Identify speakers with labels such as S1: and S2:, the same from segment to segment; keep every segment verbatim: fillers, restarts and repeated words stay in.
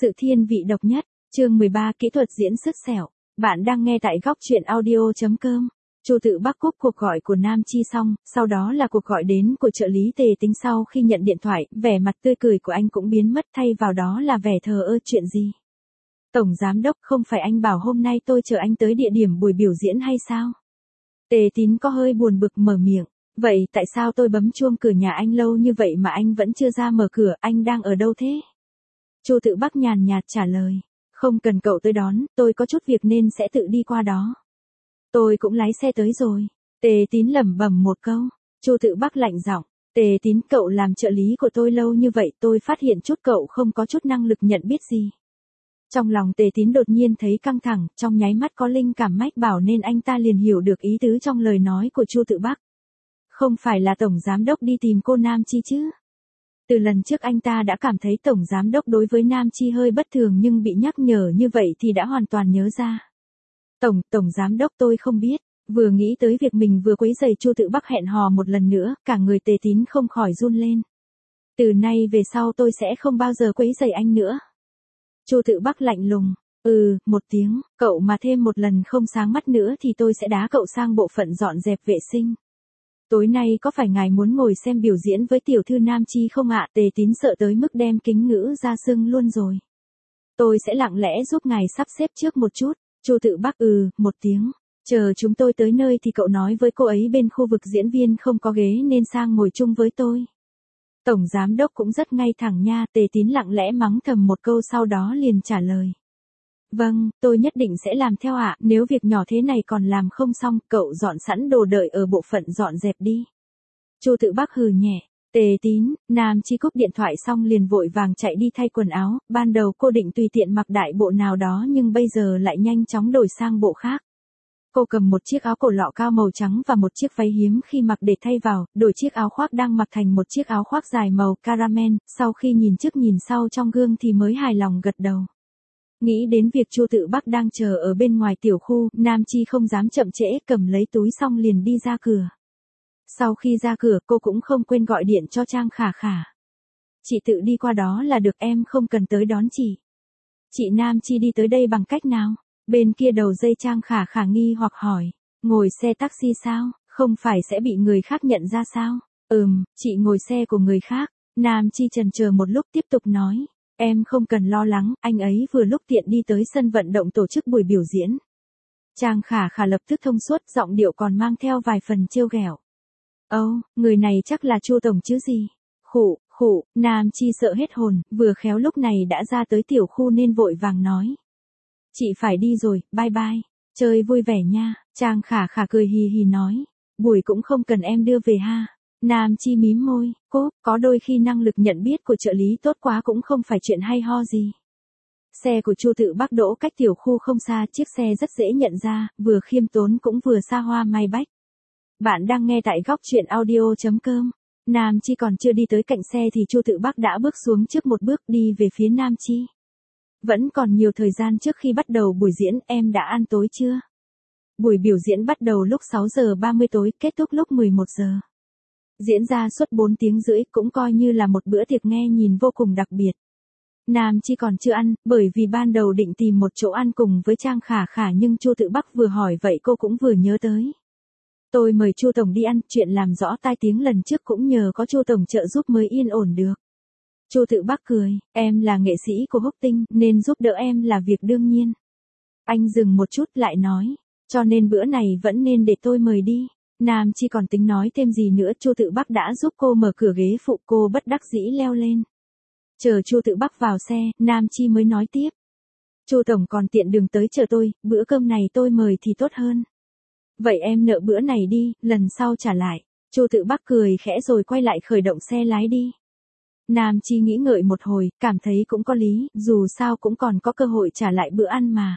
S1: Sự thiên vị độc nhất, chương mười ba kỹ thuật diễn sứt sẹo. Bạn đang nghe tại góc truyện audio chấm com. Chu Tự Bắc cúp cuộc gọi của Nam Chi xong, sau đó là cuộc gọi đến của trợ lý Tề Tính. Sau khi nhận điện thoại, vẻ mặt tươi cười của anh cũng biến mất, thay vào đó là vẻ thờ ơ. Chuyện gì? Tổng giám đốc, không phải anh bảo hôm nay tôi chờ anh tới địa điểm buổi biểu diễn hay sao? Tề Tín có hơi buồn bực mở miệng. Vậy tại sao tôi bấm chuông cửa nhà anh lâu như vậy mà anh vẫn chưa ra mở cửa, anh đang ở đâu thế? Chu Tự Bắc nhàn nhạt trả lời. Không cần cậu tới đón, tôi có chút việc nên sẽ tự đi qua đó. Tôi cũng lái xe tới rồi. Tề Tín lẩm bẩm một câu. Chu Tự Bắc lạnh giọng. Tề Tín, cậu làm trợ lý của tôi lâu như vậy, tôi phát hiện chút cậu không có chút năng lực nhận biết gì. Trong lòng Tề Tín đột nhiên thấy căng thẳng, trong nháy mắt có linh cảm mách bảo nên anh ta liền hiểu được ý tứ trong lời nói của Chu Tự Bắc. Không phải là tổng giám đốc đi tìm cô Nam Chi chứ? Từ lần trước anh ta đã cảm thấy tổng giám đốc đối với Nam Chi hơi bất thường, nhưng bị nhắc nhở như vậy thì đã hoàn toàn nhớ ra. Tổng, tổng giám đốc, tôi không biết. Vừa nghĩ tới việc mình vừa quấy rầy Chu Tự Bắc hẹn hò một lần nữa, cả người Tề Tín không khỏi run lên. Từ nay về sau tôi sẽ không bao giờ quấy rầy anh nữa. Chu Tự Bắc lạnh lùng. Ừ, một tiếng, cậu mà thêm một lần không sáng mắt nữa thì tôi sẽ đá cậu sang bộ phận dọn dẹp vệ sinh. Tối nay có phải ngài muốn ngồi xem biểu diễn với tiểu thư Nam Chi không ạ? Tề Tín sợ tới mức đem kính ngữ ra sưng luôn rồi. Tôi sẽ lặng lẽ giúp ngài sắp xếp trước một chút. Chu Tự Bắc ừ, một tiếng. Chờ chúng tôi tới nơi thì cậu nói với cô ấy bên khu vực diễn viên không có ghế nên sang ngồi chung với tôi. Tổng giám đốc cũng rất ngay thẳng nha. Tề Tín lặng lẽ mắng thầm một câu, sau đó liền trả lời. Vâng, tôi nhất định sẽ làm theo ạ. Nếu việc nhỏ thế này còn làm không xong, cậu dọn sẵn đồ đợi ở bộ phận dọn dẹp đi. Chu Tự Bắc hừ nhẹ. Tề Tín. Nam Chi cúp điện thoại xong liền vội vàng chạy đi thay quần áo. Ban đầu cô định tùy tiện mặc đại bộ nào đó nhưng bây giờ lại nhanh chóng đổi sang bộ khác. Cô cầm một chiếc áo cổ lọ cao màu trắng và một chiếc váy hiếm khi mặc để thay vào, đổi chiếc áo khoác đang mặc thành một chiếc áo khoác dài màu caramel. Sau khi nhìn trước nhìn sau trong gương thì mới hài lòng gật đầu. Nghĩ đến việc Chu Tự Bắc đang chờ ở bên ngoài tiểu khu, Nam Chi không dám chậm trễ, cầm lấy túi xong liền đi ra cửa. Sau khi ra cửa cô cũng không quên gọi điện cho Trang Khả Khả. Chị tự đi qua đó là được, em không cần tới đón chị. Chị Nam Chi đi tới đây bằng cách nào? Bên kia đầu dây Trang Khả Khả nghi hoặc hỏi. Ngồi xe taxi sao? Không phải sẽ bị người khác nhận ra sao? Ừm, chị ngồi xe của người khác. Nam Chi chần chờ một lúc tiếp tục nói. Em không cần lo lắng, anh ấy vừa lúc tiện đi tới sân vận động tổ chức buổi biểu diễn. Trang Khả Khả lập tức thông suốt, giọng điệu còn mang theo vài phần trêu ghẹo. Âu, oh, người này chắc là Chu tổng chứ gì? Khụ, khụ, Nam Chi sợ hết hồn, vừa khéo lúc này đã ra tới tiểu khu nên vội vàng nói. Chị phải đi rồi, bye bye, chơi vui vẻ nha. Trang Khả Khả cười hì hì nói. Buổi cũng không cần em đưa về ha. Nam Chi mím môi, cô, có đôi khi năng lực nhận biết của trợ lý tốt quá cũng không phải chuyện hay ho gì. Xe của Chu Tự Bắc đỗ cách tiểu khu không xa, chiếc xe rất dễ nhận ra, vừa khiêm tốn cũng vừa xa hoa may bách. Bạn đang nghe tại góc truyện audio chấm com. Nam Chi còn chưa đi tới cạnh xe thì Chu Tự Bắc đã bước xuống trước một bước đi về phía Nam Chi. Vẫn còn nhiều thời gian trước khi bắt đầu buổi diễn, em đã ăn tối chưa? Buổi biểu diễn bắt đầu lúc sáu giờ ba mươi tối, kết thúc lúc mười một giờ. Diễn ra suốt bốn tiếng rưỡi, cũng coi như là một bữa tiệc nghe nhìn vô cùng đặc biệt. Nam Chi còn chưa ăn, bởi vì ban đầu định tìm một chỗ ăn cùng với Trang Khả Khả nhưng Chu Tự Bắc vừa hỏi vậy cô cũng vừa nhớ tới. Tôi mời Chu tổng đi ăn, chuyện làm rõ tai tiếng lần trước cũng nhờ có Chu tổng trợ giúp mới yên ổn được. Chu Tự Bắc cười, em là nghệ sĩ của Húc Tinh nên giúp đỡ em là việc đương nhiên. Anh dừng một chút lại nói, cho nên bữa này vẫn nên để tôi mời đi. Nam Chi còn tính nói thêm gì nữa, Chu Tự Bắc đã giúp cô mở cửa ghế phụ, cô bất đắc dĩ leo lên. Chờ Chu Tự Bắc vào xe, Nam Chi mới nói tiếp. Chu tổng còn tiện đường tới chờ tôi, bữa cơm này tôi mời thì tốt hơn. Vậy em nợ bữa này đi, lần sau trả lại. Chu Tự Bắc cười khẽ rồi quay lại khởi động xe lái đi. Nam Chi nghĩ ngợi một hồi, cảm thấy cũng có lý, dù sao cũng còn có cơ hội trả lại bữa ăn mà.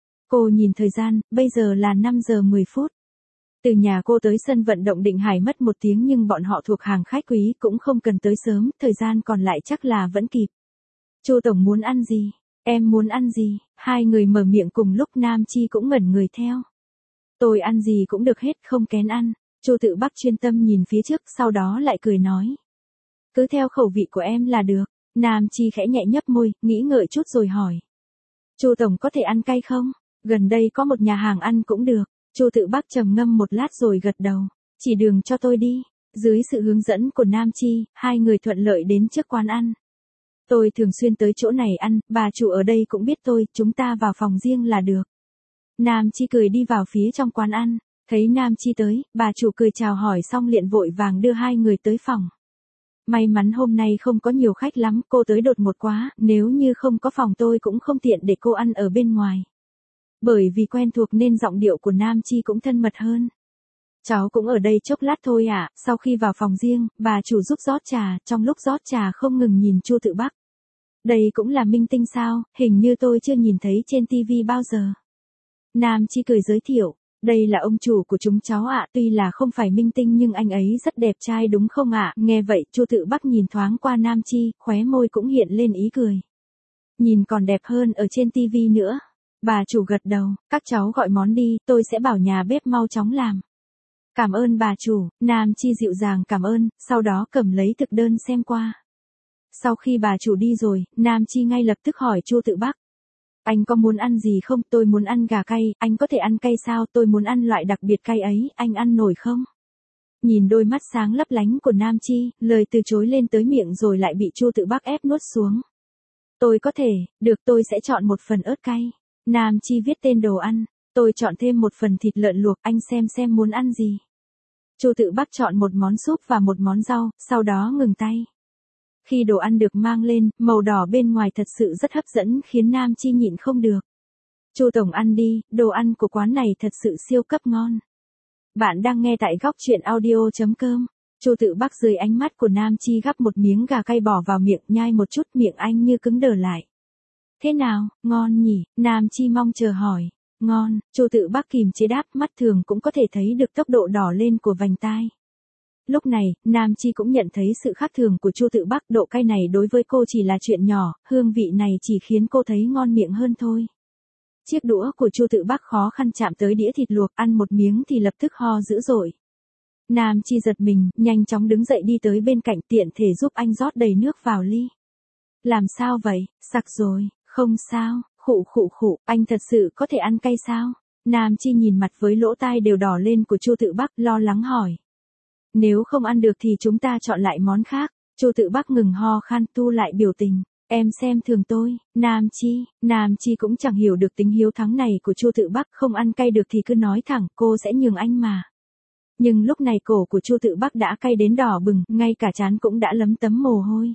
S1: Cô nhìn thời gian, bây giờ là năm giờ mười phút. Từ nhà cô tới sân vận động Định Hải mất một tiếng nhưng bọn họ thuộc hàng khách quý cũng không cần tới sớm, thời gian còn lại chắc là vẫn kịp. Chu tổng muốn ăn gì? Em muốn ăn gì? Hai người mở miệng cùng lúc, Nam Chi cũng ngẩn người theo. Tôi ăn gì cũng được hết, không kén ăn. Chu Tự Bắc chuyên tâm nhìn phía trước, sau đó lại cười nói. Cứ theo khẩu vị của em là được. Nam Chi khẽ nhẹ nhấp môi, nghĩ ngợi chút rồi hỏi. Chu tổng có thể ăn cay không? Gần đây có một nhà hàng ăn cũng được. Chu Tự Bắc trầm ngâm một lát rồi gật đầu. Chỉ đường cho tôi đi. Dưới sự hướng dẫn của Nam Chi, hai người thuận lợi đến trước quán ăn. Tôi thường xuyên tới chỗ này ăn, bà chủ ở đây cũng biết tôi, chúng ta vào phòng riêng là được. Nam Chi cười đi vào phía trong quán ăn. Thấy Nam Chi tới, bà chủ cười chào hỏi xong liền vội vàng đưa hai người tới phòng. May mắn hôm nay không có nhiều khách lắm, cô tới đột ngột quá, nếu như không có phòng tôi cũng không tiện để cô ăn ở bên ngoài. Bởi vì quen thuộc nên giọng điệu của Nam Chi cũng thân mật hơn. Cháu cũng ở đây chốc lát thôi ạ. Sau khi vào phòng riêng, bà chủ giúp rót trà, trong lúc rót trà không ngừng nhìn Chu Tự Bắc. Đây cũng là minh tinh sao, hình như tôi chưa nhìn thấy trên tivi bao giờ. Nam Chi cười giới thiệu, đây là ông chủ của chúng cháu ạ, tuy là không phải minh tinh nhưng anh ấy rất đẹp trai đúng không ạ? Nghe vậy, Chu Tự Bắc nhìn thoáng qua Nam Chi, khóe môi cũng hiện lên ý cười. Nhìn còn đẹp hơn ở trên tivi nữa. Bà chủ gật đầu, các cháu gọi món đi, tôi sẽ bảo nhà bếp mau chóng làm. Cảm ơn bà chủ. Nam Chi dịu dàng cảm ơn, sau đó cầm lấy thực đơn xem qua. Sau khi bà chủ đi rồi, Nam Chi ngay lập tức hỏi Chu Tự Bắc. Anh có muốn ăn gì không? Tôi muốn ăn gà cay, anh có thể ăn cay sao? Tôi muốn ăn loại đặc biệt cay ấy, anh ăn nổi không? Nhìn đôi mắt sáng lấp lánh của Nam Chi, lời từ chối lên tới miệng rồi lại bị Chu Tự Bắc ép nuốt xuống. Tôi có thể, được tôi sẽ chọn một phần ớt cay. Nam Chi viết tên đồ ăn, tôi chọn thêm một phần thịt lợn luộc, anh xem xem muốn ăn gì. Chu Tự Bắc chọn một món súp và một món rau, sau đó ngừng tay. Khi đồ ăn được mang lên, màu đỏ bên ngoài thật sự rất hấp dẫn khiến Nam Chi nhịn không được. Chu tổng ăn đi, đồ ăn của quán này thật sự siêu cấp ngon. Bạn đang nghe tại góc truyện audio chấm com. Chu Tự Bắc dưới ánh mắt của Nam Chi gắp một miếng gà cay bỏ vào miệng, nhai một chút, miệng anh như cứng đờ lại. Thế nào, ngon nhỉ? Nam Chi mong chờ hỏi. Ngon, Chu Tự Bắc kìm chế đáp, mắt thường cũng có thể thấy được tốc độ đỏ lên của vành tai. Lúc này, Nam Chi cũng nhận thấy sự khác thường của Chu Tự Bắc, độ cay này đối với cô chỉ là chuyện nhỏ, hương vị này chỉ khiến cô thấy ngon miệng hơn thôi. Chiếc đũa của Chu Tự Bắc khó khăn chạm tới đĩa thịt luộc, ăn một miếng thì lập tức ho dữ dội. Nam Chi giật mình, nhanh chóng đứng dậy đi tới bên cạnh, tiện thể giúp anh rót đầy nước vào ly. Làm sao vậy, sặc rồi, không sao, khụ khụ khụ, anh thật sự có thể ăn cay sao? Nam Chi nhìn mặt với lỗ tai đều đỏ lên của Chu Tự Bắc, lo lắng hỏi. Nếu không ăn được thì chúng ta chọn lại món khác. Chu Tự Bắc ngừng ho khan, tu lại biểu tình. Em xem thường tôi. Nam Chi, Nam Chi cũng chẳng hiểu được tính hiếu thắng này của Chu Tự Bắc, không ăn cay được thì cứ nói thẳng, cô sẽ nhường anh mà. Nhưng lúc này cổ của Chu Tự Bắc đã cay đến đỏ bừng, ngay cả trán cũng đã lấm tấm mồ hôi.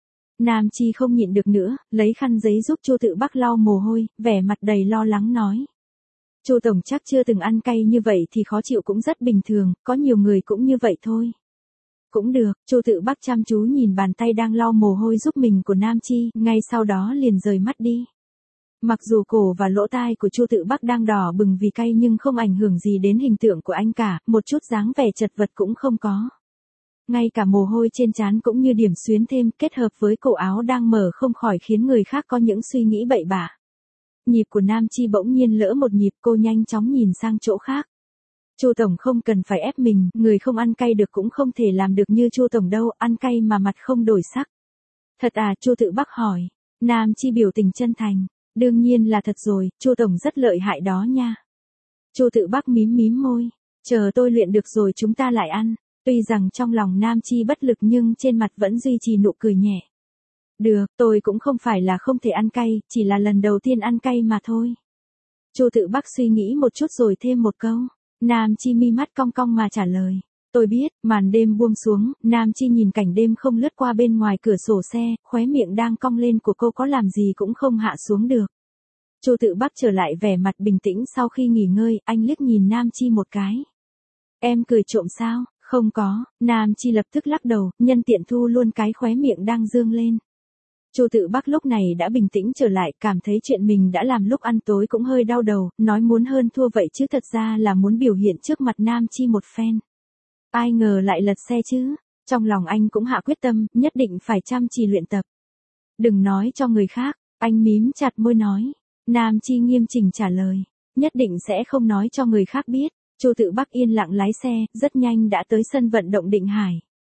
S1: Nam Chi không nhịn được nữa, lấy khăn giấy giúp Chu Tự Bắc lau mồ hôi, vẻ mặt đầy lo lắng nói. Chu tổng chắc chưa từng ăn cay như vậy thì khó chịu cũng rất bình thường, có nhiều người cũng như vậy thôi. Cũng được, Chu Tự Bắc chăm chú nhìn bàn tay đang lau mồ hôi giúp mình của Nam Chi, ngay sau đó liền rời mắt đi. Mặc dù cổ và lỗ tai của Chu Tự Bắc đang đỏ bừng vì cay nhưng không ảnh hưởng gì đến hình tượng của anh cả, một chút dáng vẻ chật vật cũng không có. Ngay cả mồ hôi trên trán cũng như điểm xuyến thêm, kết hợp với cổ áo đang mở không khỏi khiến người khác có những suy nghĩ bậy bạ. Nhịp của Nam Chi bỗng nhiên lỡ một nhịp, cô nhanh chóng nhìn sang chỗ khác. Chu tổng không cần phải ép mình, người không ăn cay được cũng không thể làm được như Chu tổng đâu, ăn cay mà mặt không đổi sắc. Thật à? Chu Tự Bắc hỏi. Nam Chi biểu tình chân thành. Đương nhiên là thật rồi, Chu tổng rất lợi hại đó nha. Chu Tự Bắc mím mím môi. Chờ tôi luyện được rồi chúng ta lại ăn. Tuy rằng trong lòng Nam Chi bất lực nhưng trên mặt vẫn duy trì nụ cười nhẹ. Được, tôi cũng không phải là không thể ăn cay, chỉ là lần đầu tiên ăn cay mà thôi. Chu Tự Bắc suy nghĩ một chút rồi thêm một câu. Nam Chi mi mắt cong cong mà trả lời. Tôi biết, màn đêm buông xuống, Nam Chi nhìn cảnh đêm không lướt qua bên ngoài cửa sổ xe, khóe miệng đang cong lên của cô có làm gì cũng không hạ xuống được. Chu Tự Bắc trở lại vẻ mặt bình tĩnh sau khi nghỉ ngơi, anh liếc nhìn Nam Chi một cái. Em cười trộm sao? Không có, Nam Chi lập tức lắc đầu, nhân tiện thu luôn cái khóe miệng đang dương lên. Chu Tự Bắc lúc này đã bình tĩnh trở lại, cảm thấy chuyện mình đã làm lúc ăn tối cũng hơi đau đầu, nói muốn hơn thua vậy chứ thật ra là muốn biểu hiện trước mặt Nam Chi một phen. Ai ngờ lại lật xe chứ, trong lòng anh cũng hạ quyết tâm, nhất định phải chăm chỉ luyện tập. Đừng nói cho người khác, anh mím chặt môi nói. Nam Chi nghiêm chỉnh trả lời, nhất định sẽ không nói cho người khác biết. Chu Tự Bắc yên lặng lái xe, rất nhanh đã tới sân vận động Định Hải.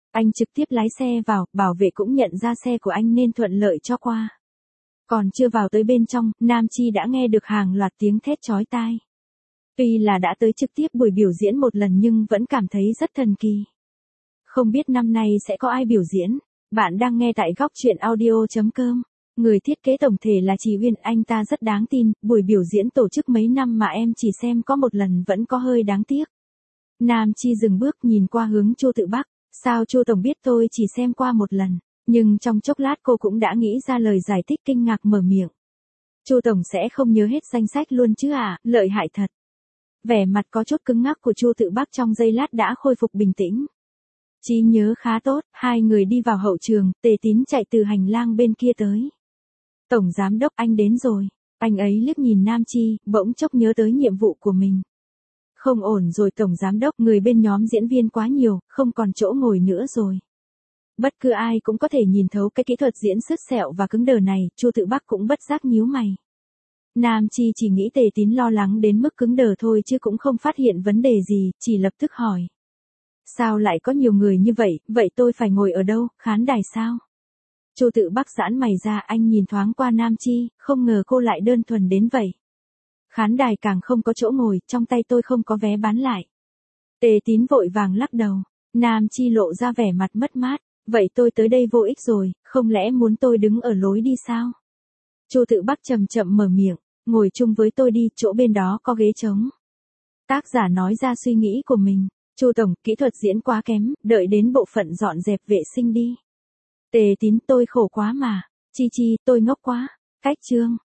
S1: Anh trực tiếp lái xe vào, bảo vệ cũng nhận ra xe của anh nên thuận lợi cho qua. Còn chưa vào tới bên trong, Nam Chi đã nghe được hàng loạt tiếng thét chói tai. Tuy là đã tới trực tiếp buổi biểu diễn một lần nhưng vẫn cảm thấy rất thần kỳ. Không biết năm nay sẽ có ai biểu diễn. Bạn đang nghe tại góc truyện audio chấm com. Người thiết kế tổng thể là chị Uyên, anh ta rất đáng tin, buổi biểu diễn tổ chức mấy năm mà em chỉ xem có một lần vẫn có hơi đáng tiếc. Nam Chi dừng bước nhìn qua hướng Chu Tự Bắc, sao Chu tổng biết tôi chỉ xem qua một lần, nhưng trong chốc lát cô cũng đã nghĩ ra lời giải thích kinh ngạc mở miệng. Chu tổng sẽ không nhớ hết danh sách luôn chứ à, lợi hại thật. Vẻ mặt có chút cứng ngắc của Chu Tự Bắc trong giây lát đã khôi phục bình tĩnh. Trí nhớ khá tốt, hai người đi vào hậu trường, Tề Tín chạy từ hành lang bên kia tới. Tổng giám đốc, anh đến rồi. Anh ấy liếc nhìn Nam Chi, bỗng chốc nhớ tới nhiệm vụ của mình. Không ổn rồi tổng giám đốc, người bên nhóm diễn viên quá nhiều, không còn chỗ ngồi nữa rồi. Bất cứ ai cũng có thể nhìn thấu cái kỹ thuật diễn sứt sẹo và cứng đờ này, Chu Tự Bắc cũng bất giác nhíu mày. Nam Chi chỉ nghĩ Tề Tín lo lắng đến mức cứng đờ thôi chứ cũng không phát hiện vấn đề gì, chỉ lập tức hỏi. Sao lại có nhiều người như vậy, vậy tôi phải ngồi ở đâu, khán đài sao? Chu Tự Bắc giãn mày ra, anh nhìn thoáng qua Nam Chi, không ngờ cô lại đơn thuần đến vậy. Khán đài càng không có chỗ ngồi, trong tay tôi không có vé bán lại. Tề Tín vội vàng lắc đầu, Nam Chi lộ ra vẻ mặt mất mát, vậy tôi tới đây vô ích rồi, không lẽ muốn tôi đứng ở lối đi sao? Chu Tự Bắc chậm chậm mở miệng, ngồi chung với tôi đi, chỗ bên đó có ghế trống. Tác giả nói ra suy nghĩ của mình, Chu tổng, kỹ thuật diễn quá kém, đợi đến bộ phận dọn dẹp vệ sinh đi. Tề Tín, tôi khổ quá mà. Chi Chi, tôi ngốc quá. Cách chương.